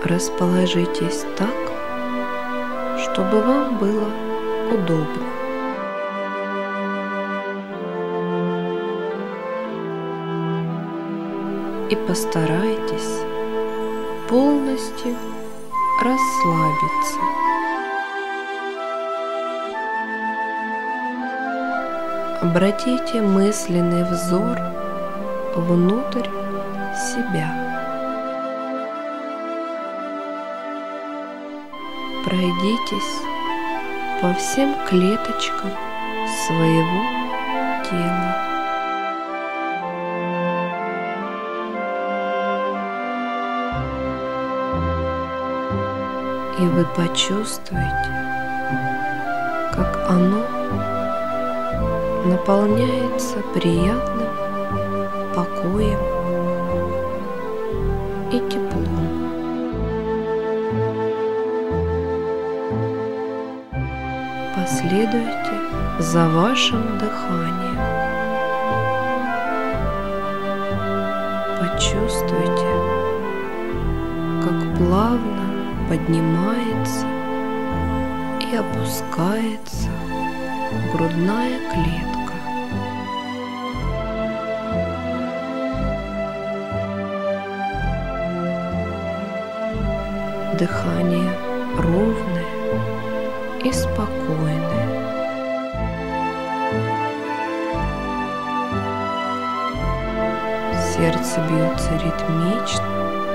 расположитесь так, чтобы вам было удобно. И постарайтесь полностью расслабиться. Обратите мысленный взор внутрь себя. Пройдитесь по всем клеточкам своего тела. И вы почувствуете, как оно наполняется приятным покоем и теплом. Последуйте за вашим дыханием. Почувствуйте, как плавно поднимается и опускается грудная клетка. Дыхание ровное и спокойное. Сердце бьется ритмично,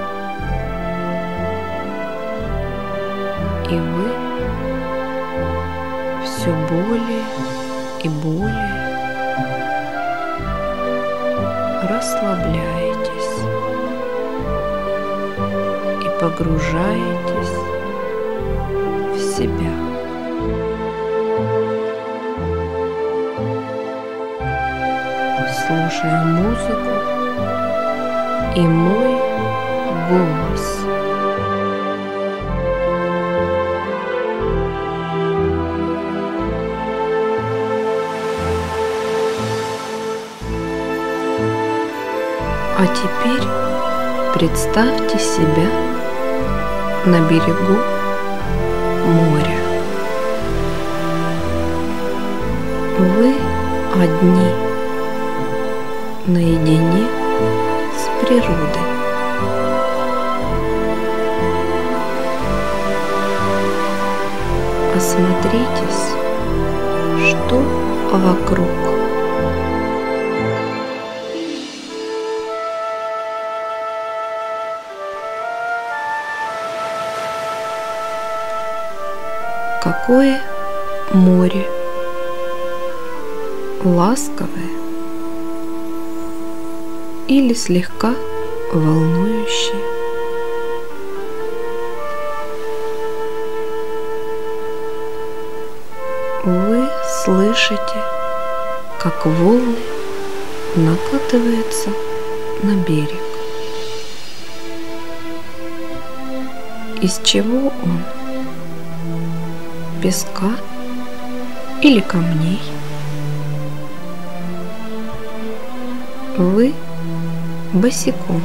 и вы все более и более расслабляетесь и погружаетесь в себя. Слушая музыку и мой голос. А теперь представьте себя на берегу моря. Вы одни, наедине с природой. Осмотритесь, что вокруг. Какое море, ласковое или слегка волнующее. Вы слышите, как волны накатываются на берег. Из чего он? Песка или камней? Вы босиком.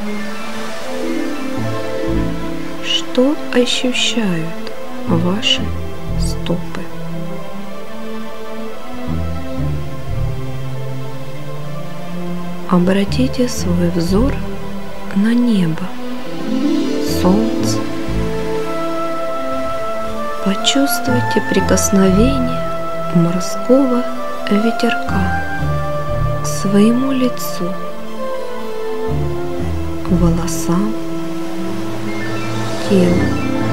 Что ощущают ваши стопы? Обратите свой взор на небо, солнце. Почувствуйте прикосновение морского ветерка к своему лицу, волосам, телу.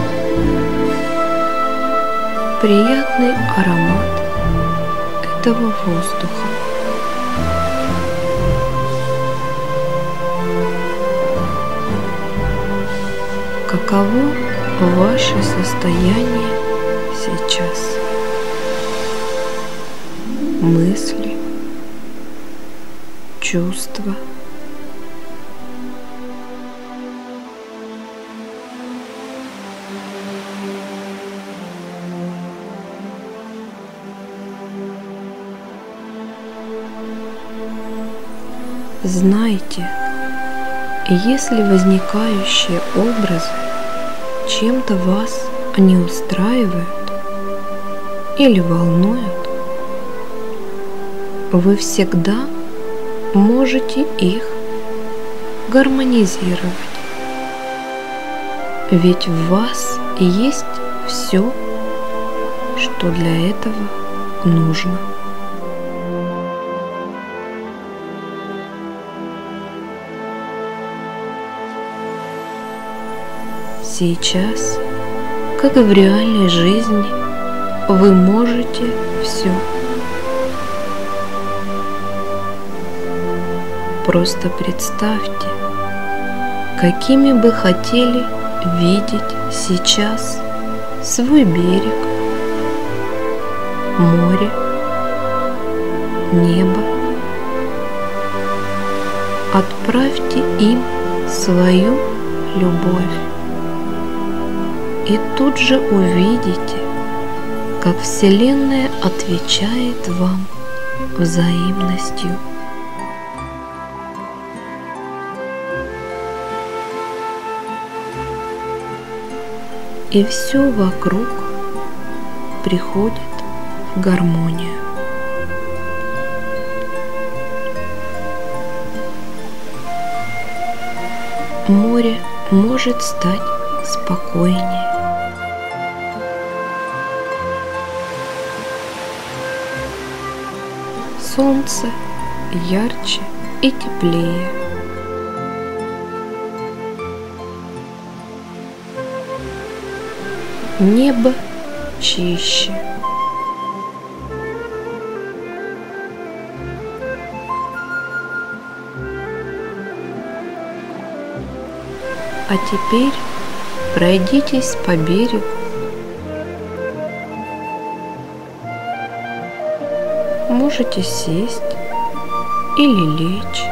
Приятный аромат этого воздуха. Каково ваше состояние сейчас? Мысли, чувства. Знайте, если возникающие образы чем-то вас не устраивают или волнуют, вы всегда можете их гармонизировать. Ведь в вас есть все, что для этого нужно. Сейчас, как и в реальной жизни, вы можете все. Просто представьте, какими бы хотели видеть сейчас свой берег, море, небо. Отправьте им свою любовь. И тут же увидите, как Вселенная отвечает вам взаимностью. И все вокруг приходит в гармонию. Море может стать спокойнее. Солнце ярче и теплее. Небо чище. А теперь пройдитесь по берегу. Можете сесть или лечь.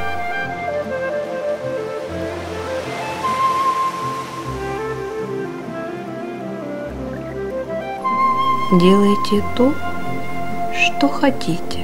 Делайте то, что хотите.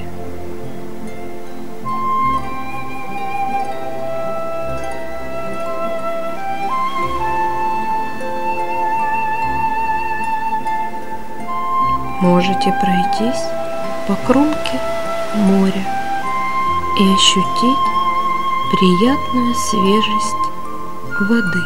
Можете пройтись по кромке моря и ощутить приятную свежесть воды.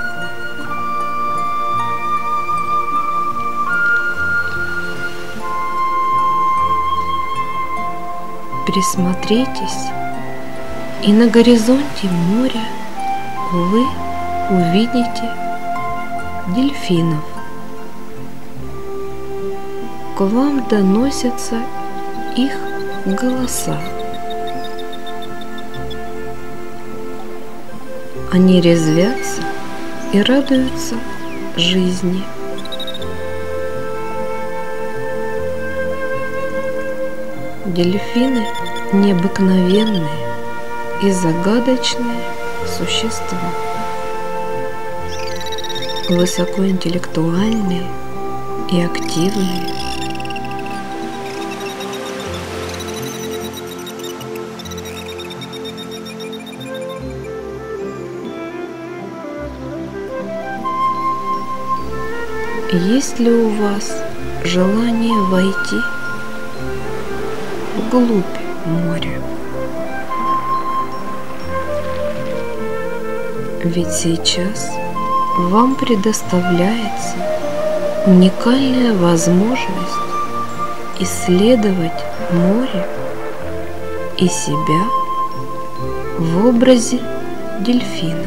Присмотритесь, и на горизонте моря вы увидите дельфинов. К вам доносятся их голоса. Они резвятся и радуются жизни. Дельфины необыкновенные и загадочные существа, высокоинтеллектуальные и активные. Есть ли у вас желание войти вглубь моря? Ведь сейчас вам предоставляется уникальная возможность исследовать море и себя в образе дельфина.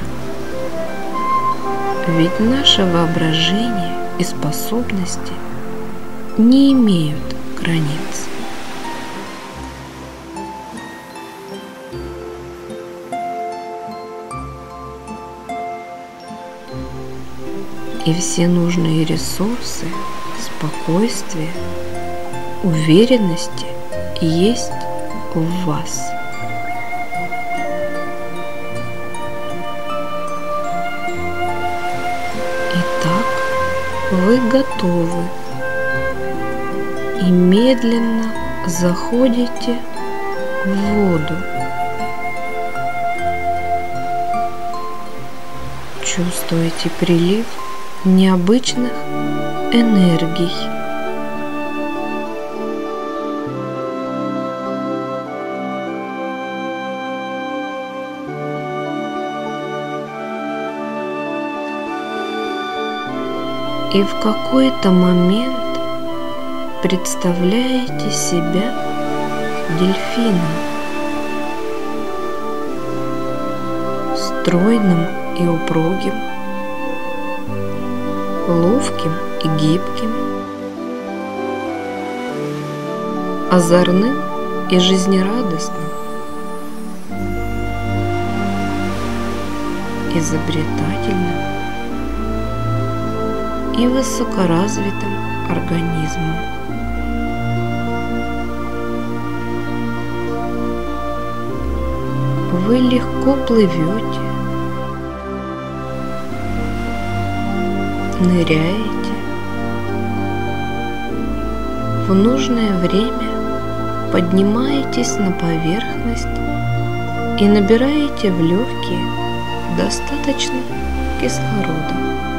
Ведь наше воображение и способности не имеют границ. И все нужные ресурсы, спокойствия, уверенности есть в вас. Итак, вы готовы и медленно заходите в воду. Чувствуете прилив необычных энергий. И в какой-то момент представляете себя дельфином, стройным и упругим, ловким и гибким, озорным и жизнерадостным, изобретательным и высокоразвитым организмом. Вы легко плывете, ныряете, в нужное время поднимаетесь на поверхность и набираете в легкие достаточно кислорода.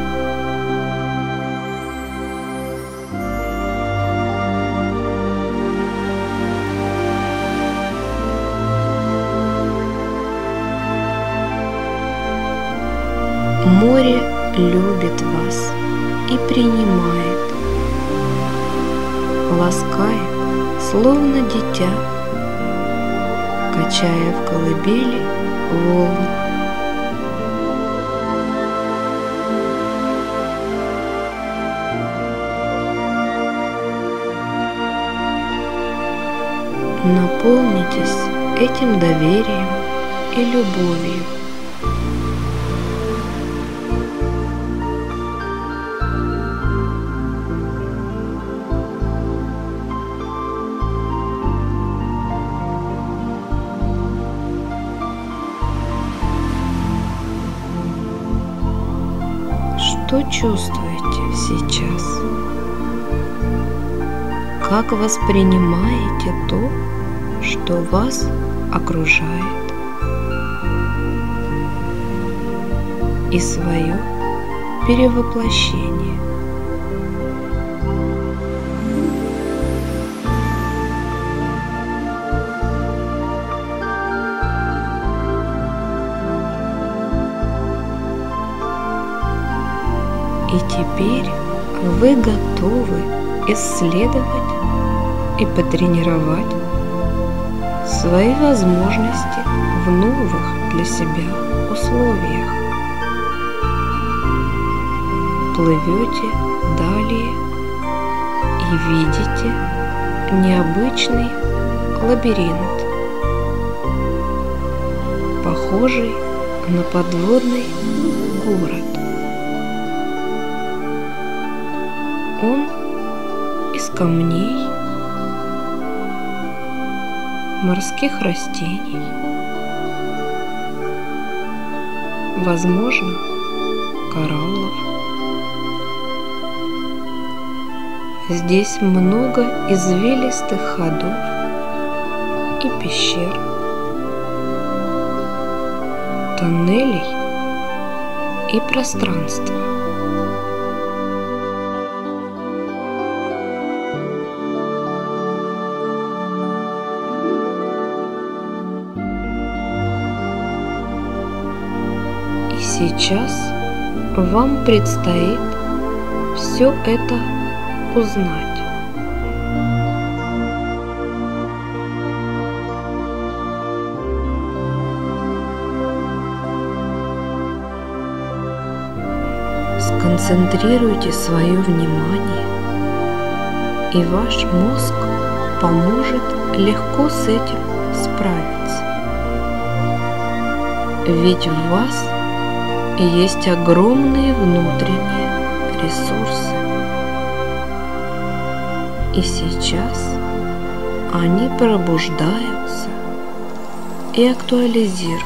Море любит вас и принимает, ласкает, словно дитя, качая в колыбели волн. Наполнитесь этим доверием и любовью. Что чувствуете сейчас? Как воспринимаете то, что вас окружает, и свое перевоплощение? И теперь вы готовы исследовать и потренировать свои возможности в новых для себя условиях. Плывете далее и видите необычный лабиринт, похожий на подводный город. Он из камней, морских растений, возможно, кораллов. Здесь много извилистых ходов и пещер, тоннелей и пространства. Сейчас вам предстоит все это узнать. Сконцентрируйте свое внимание, и ваш мозг поможет легко с этим справиться. Ведь в вас есть огромные внутренние ресурсы. И сейчас они пробуждаются и актуализируются.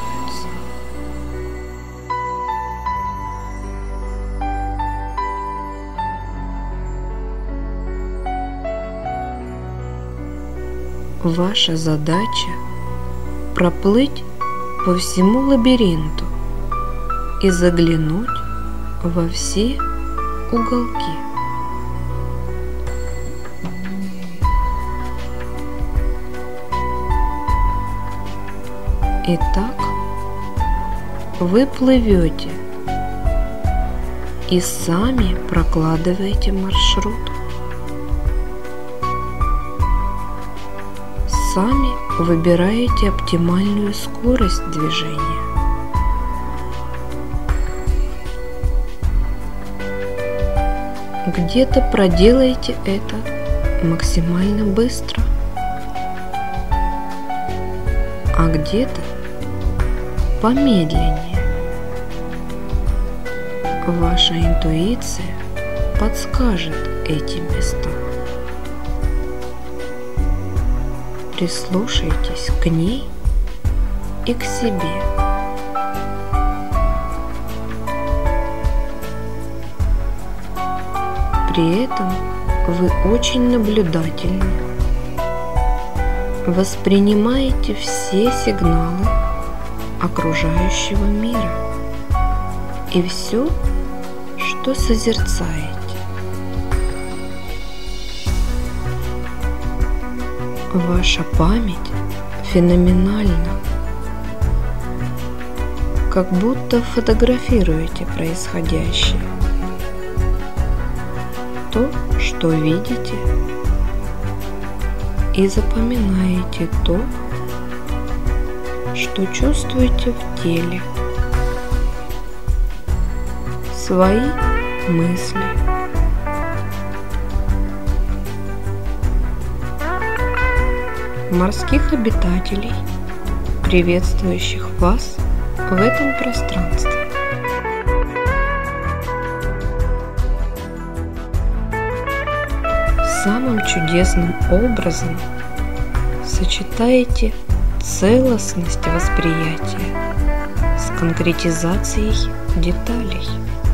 Ваша задача – проплыть по всему лабиринту и заглянуть во все уголки. Итак, вы плывете и сами прокладываете маршрут. Сами выбираете оптимальную скорость движения. Где-то проделаете это максимально быстро, а где-то помедленнее. Ваша интуиция подскажет эти места. Прислушайтесь к ней и к себе. При этом вы очень наблюдательны, воспринимаете все сигналы окружающего мира и все, что созерцаете. Ваша память феноменальна, как будто фотографируете происходящее. То, что видите, и запоминаете то, что чувствуете в теле, свои мысли. Морских обитателей, приветствующих вас в этом пространстве. Самым чудесным образом сочетаете целостность восприятия с конкретизацией деталей.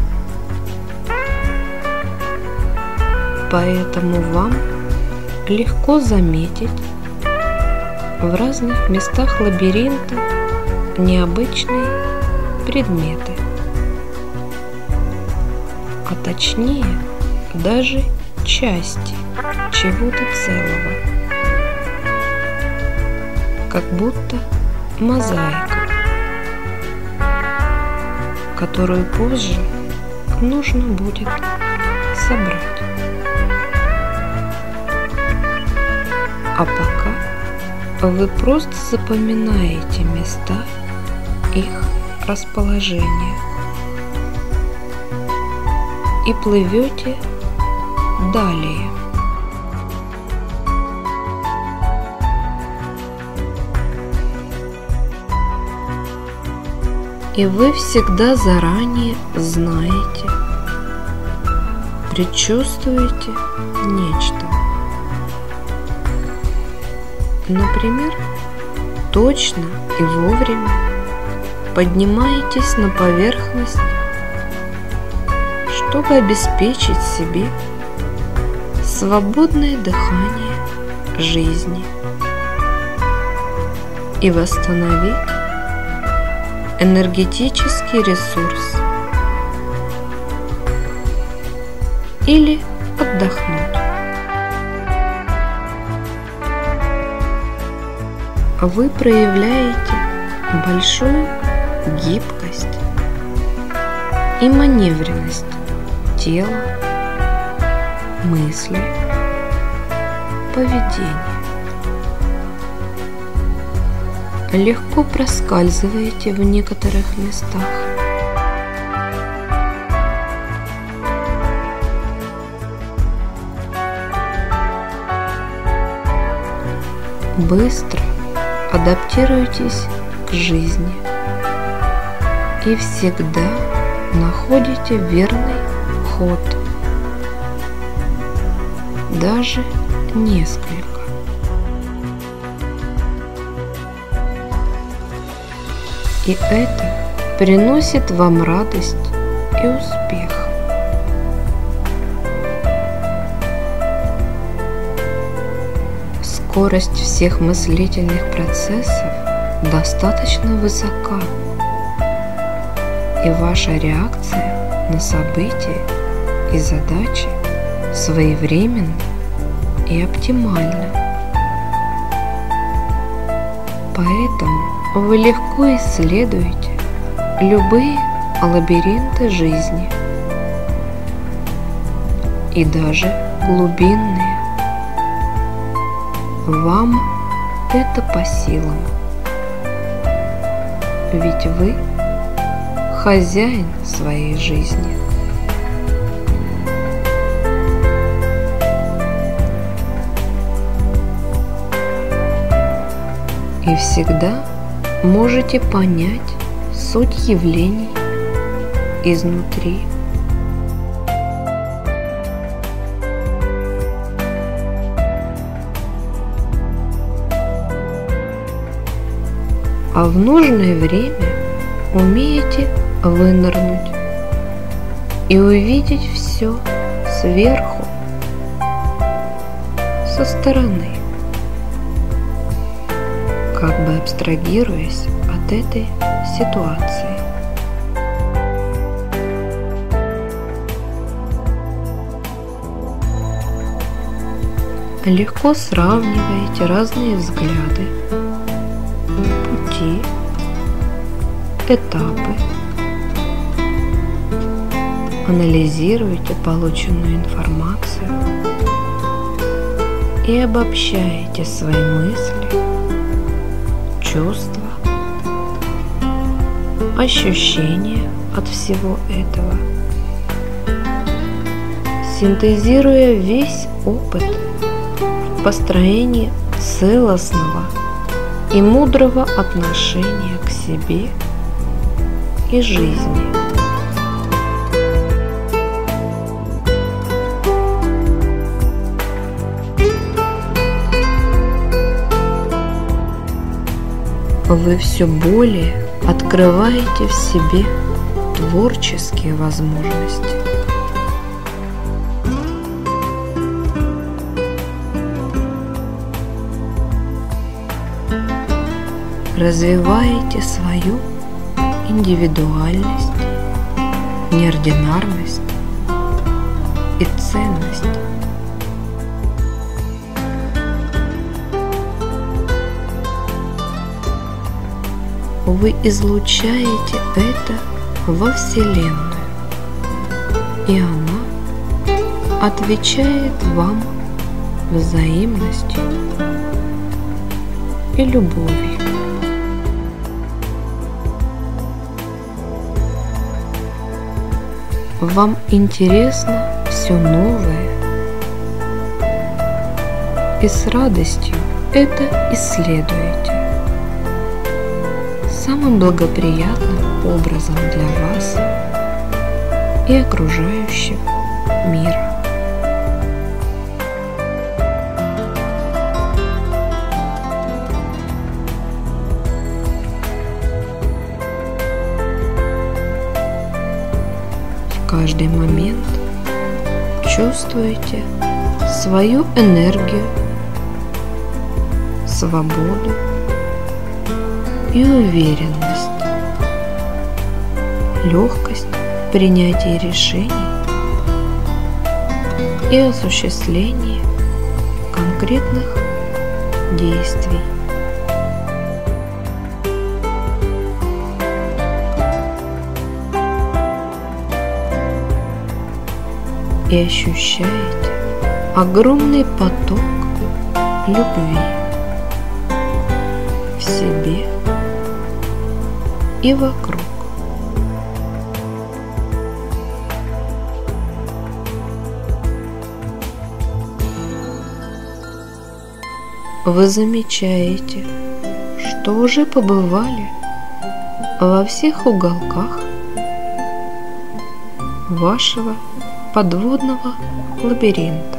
Поэтому вам легко заметить в разных местах лабиринта необычные предметы, а точнее даже части чего-то целого, как будто мозаика, которую позже нужно будет собрать. А пока вы просто запоминаете места, их расположение и плывете далее. И вы всегда заранее знаете, предчувствуете нечто. Например, точно и вовремя поднимаетесь на поверхность, чтобы обеспечить себе свободное дыхание жизни и восстановить энергетический ресурс или отдохнуть. Вы проявляете большую гибкость и маневренность тела, мысли, поведения. Легко проскальзываете в некоторых местах. Быстро адаптируйтесь к жизни и всегда находите верный ход, даже несколько. И это приносит вам радость и успех. Скорость всех мыслительных процессов достаточно высока, и ваша реакция на события и задачи своевременно и оптимально. Поэтому вы легко исследуете любые лабиринты жизни и даже глубинные. Вам это по силам, ведь вы хозяин своей жизни. И всегда можете понять суть явлений изнутри. А в нужное время умеете вынырнуть и увидеть все сверху, со стороны, как бы абстрагируясь от этой ситуации. Легко сравниваете разные взгляды, пути, этапы, анализируете полученную информацию и обобщаете свои мысли, чувства, ощущения от всего этого, синтезируя весь опыт в построении целостного и мудрого отношения к себе и жизни. Вы все более открываете в себе творческие возможности. Развиваете свою индивидуальность, неординарность и ценность. Вы излучаете это во Вселенную, и она отвечает вам взаимностью и любовью. Вам интересно все новое, и с радостью это исследуете самым благоприятным образом для вас и окружающего мира. В каждый момент чувствуете свою энергию, свободу и уверенность, легкость в принятии решений и осуществлении конкретных действий. И ощущаете огромный поток любви в себе и вокруг. Вы замечаете, что уже побывали во всех уголках вашего подводного лабиринта.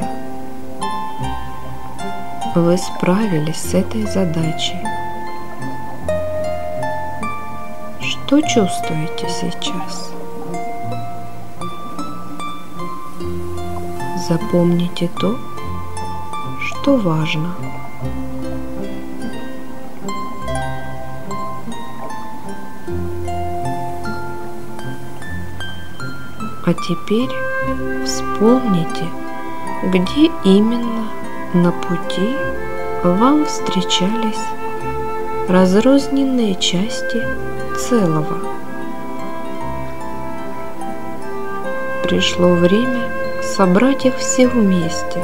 Вы справились с этой задачей. Что чувствуете сейчас? Запомните то, что важно. А теперь Вспомните, где именно на пути вам встречались разрозненные части целого. Пришло время собрать их все вместе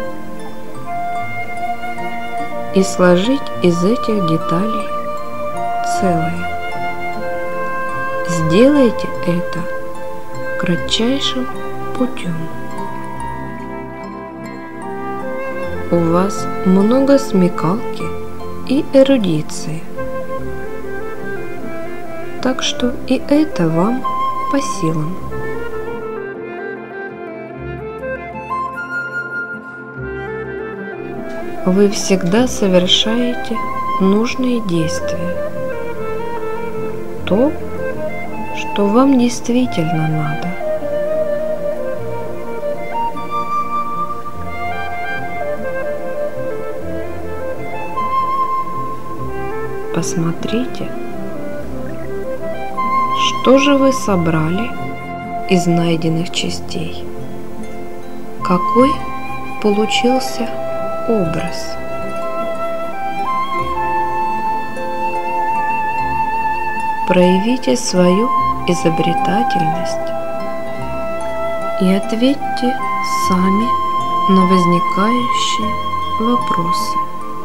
и сложить из этих деталей целое. Сделайте это кратчайшим путем. У вас много смекалки и эрудиции, так что и это вам по силам. Вы всегда совершаете нужные действия, то, что вам действительно надо. Посмотрите, что же вы собрали из найденных частей. Какой получился образ. Проявите свою изобретательность и ответьте сами на возникающие вопросы.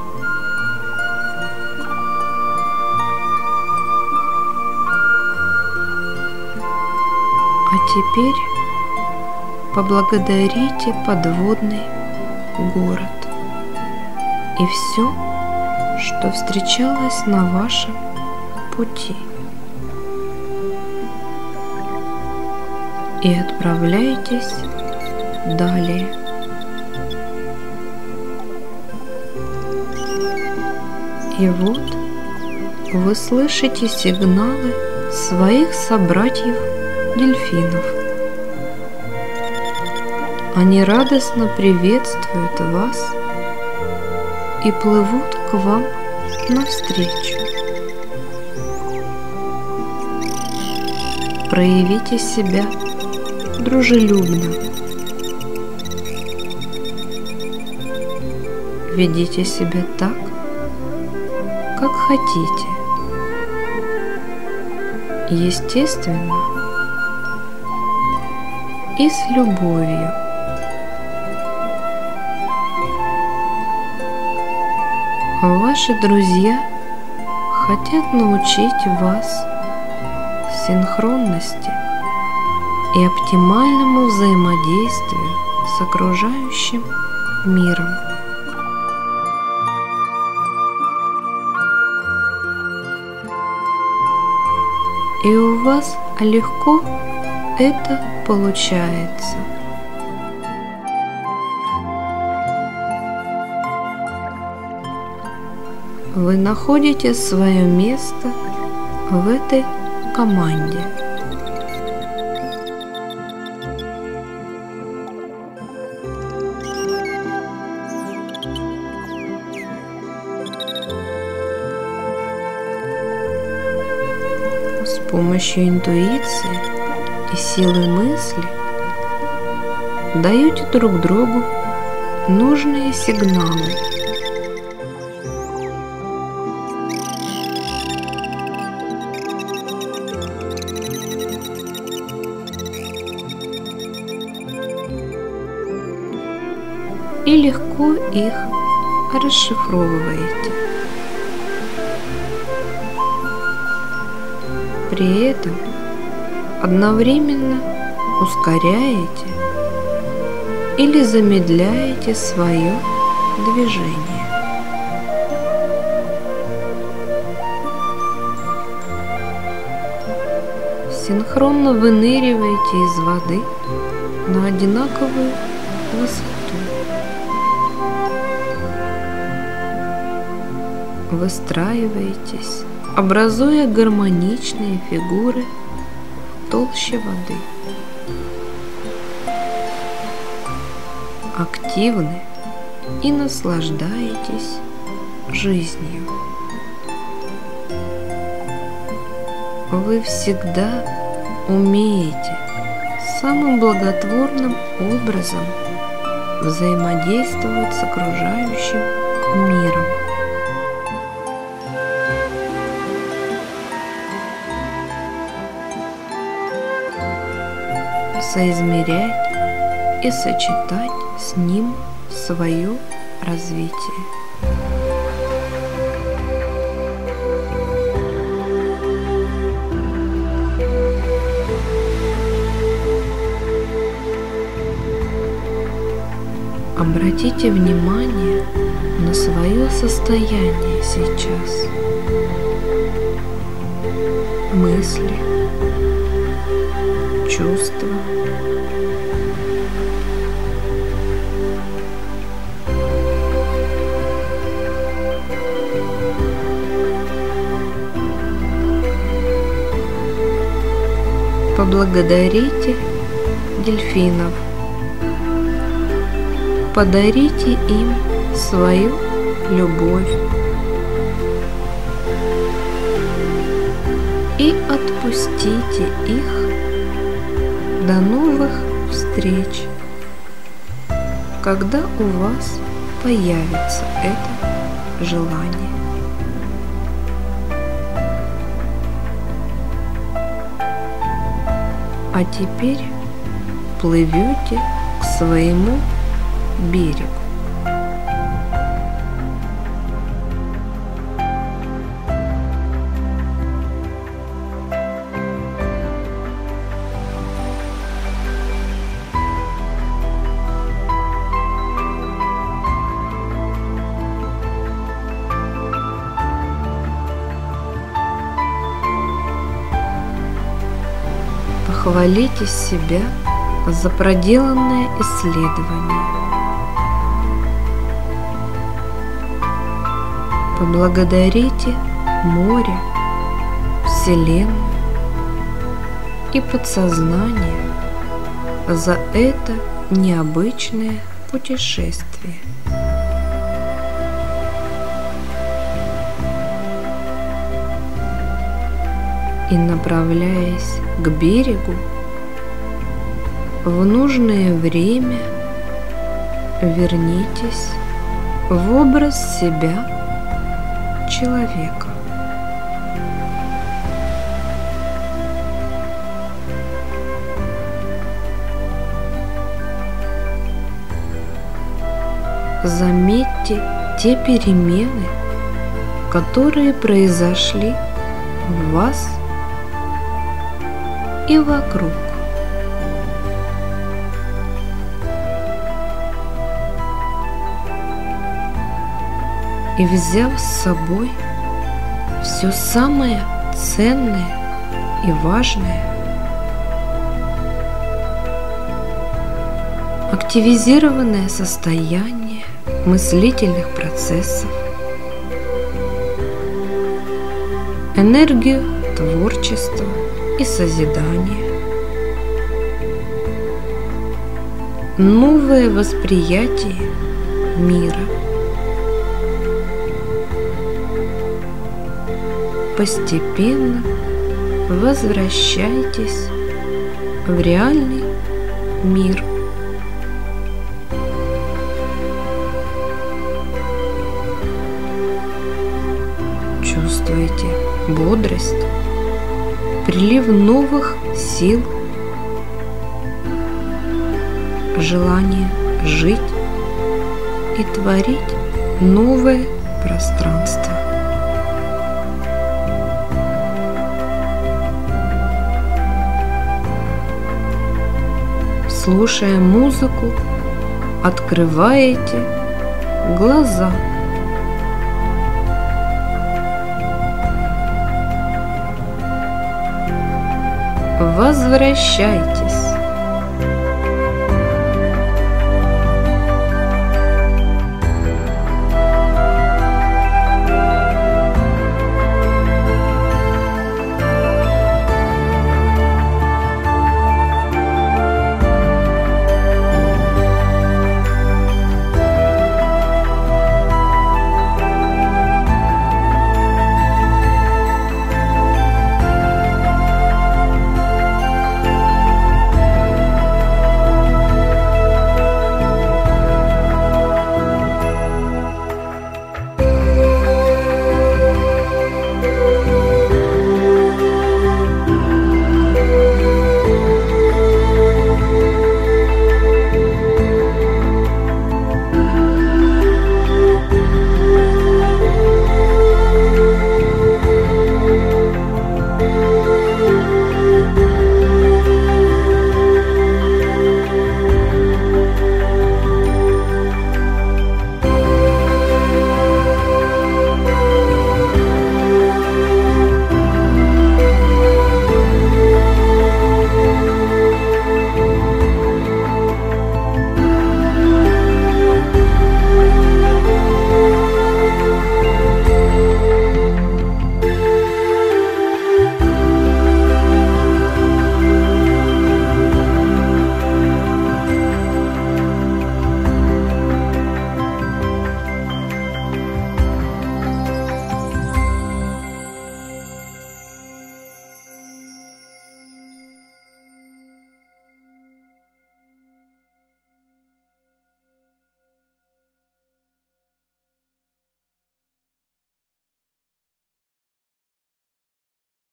А теперь поблагодарите подводный город и все, что встречалось на вашем пути, и отправляйтесь далее. И вот вы слышите сигналы своих собратьев-дельфинов. Они радостно приветствуют вас и плывут к вам навстречу. Проявите себя дружелюбно. Ведите себя так, как хотите. Естественно и с любовью. Ваши друзья хотят научить вас синхронности и оптимальному взаимодействию с окружающим миром. И у вас легко это получается. Вы находите свое место в этой команде. С помощью интуиции и силы мысли даете друг другу нужные сигналы. И легко их расшифровываете. При этом одновременно ускоряете или замедляете свое движение. Синхронно выныриваете из воды на одинаковую высоту. Выстраиваетесь, образуя гармоничные фигуры в толще воды. Активны и наслаждаетесь жизнью. Вы всегда умеете самым благотворным образом взаимодействовать с окружающим миром. Соизмерять и сочетать с ним свое развитие. Обратите внимание на свое состояние сейчас. Мысли, чувства. Поблагодарите дельфинов. Подарите им свою любовь и отпустите их до новых встреч, когда у вас появится это желание. А теперь плывете к своему берегу. Похвалите себя за проделанное исследование. Поблагодарите море, Вселенную и подсознание за это необычное путешествие. И, направляясь к берегу, в нужное время вернитесь в образ себя, человека. Заметьте те перемены, которые произошли в вас и вокруг. И, взяв с собой все самое ценное и важное, активизированное состояние мыслительных процессов, энергию творчества и созидания, новое восприятие мира, постепенно возвращайтесь в реальный мир. Чувствуете бодрость, прилив новых сил, желание жить и творить новое пространство. Слушая музыку, открываете глаза. Возвращайтесь